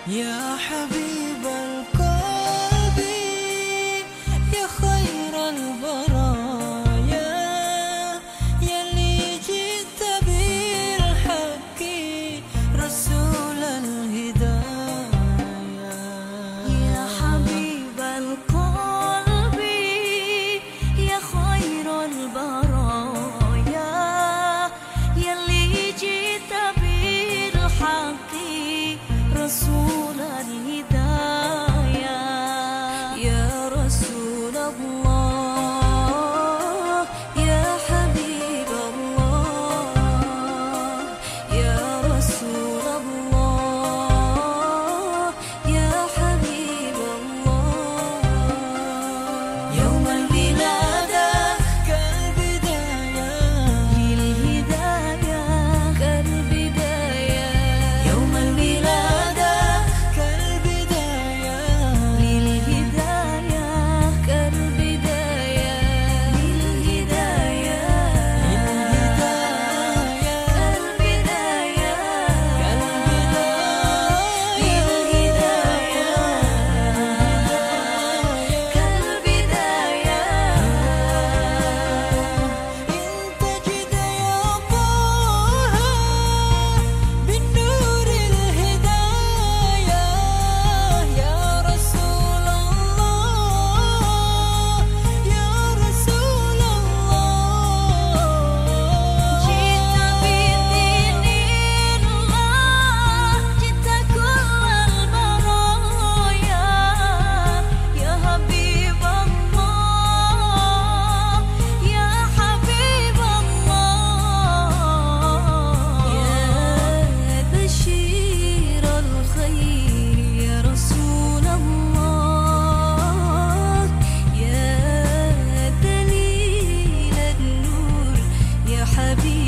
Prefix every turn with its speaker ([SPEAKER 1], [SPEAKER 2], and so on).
[SPEAKER 1] يا حبيب القلب يا خير البرايا يلي جئت بالحق رسول الهدايا.
[SPEAKER 2] يا حبيب القلب يا خير البرايا يلي جئت بالحق رسول الهدايا. يا رسول الله يا حبيب الله يا رسول الله يا حبيب الله.
[SPEAKER 1] يوم الولادة كالبداية
[SPEAKER 2] للهداية كالبداية.
[SPEAKER 1] يوم الولادة كالبداية
[SPEAKER 2] للهداية كالبداية. للهداية
[SPEAKER 1] للهداية
[SPEAKER 2] كالبداية.
[SPEAKER 1] كالبداية انت جد يا طه بالنور الهداية. يا رسول الله يا رسول الله.
[SPEAKER 2] جئت بدين الله جئت كل البرايا. يا حبيب الله يا حبيب الله. يا بشير الخير يا رسول الله. يا دليل النور يا حبيب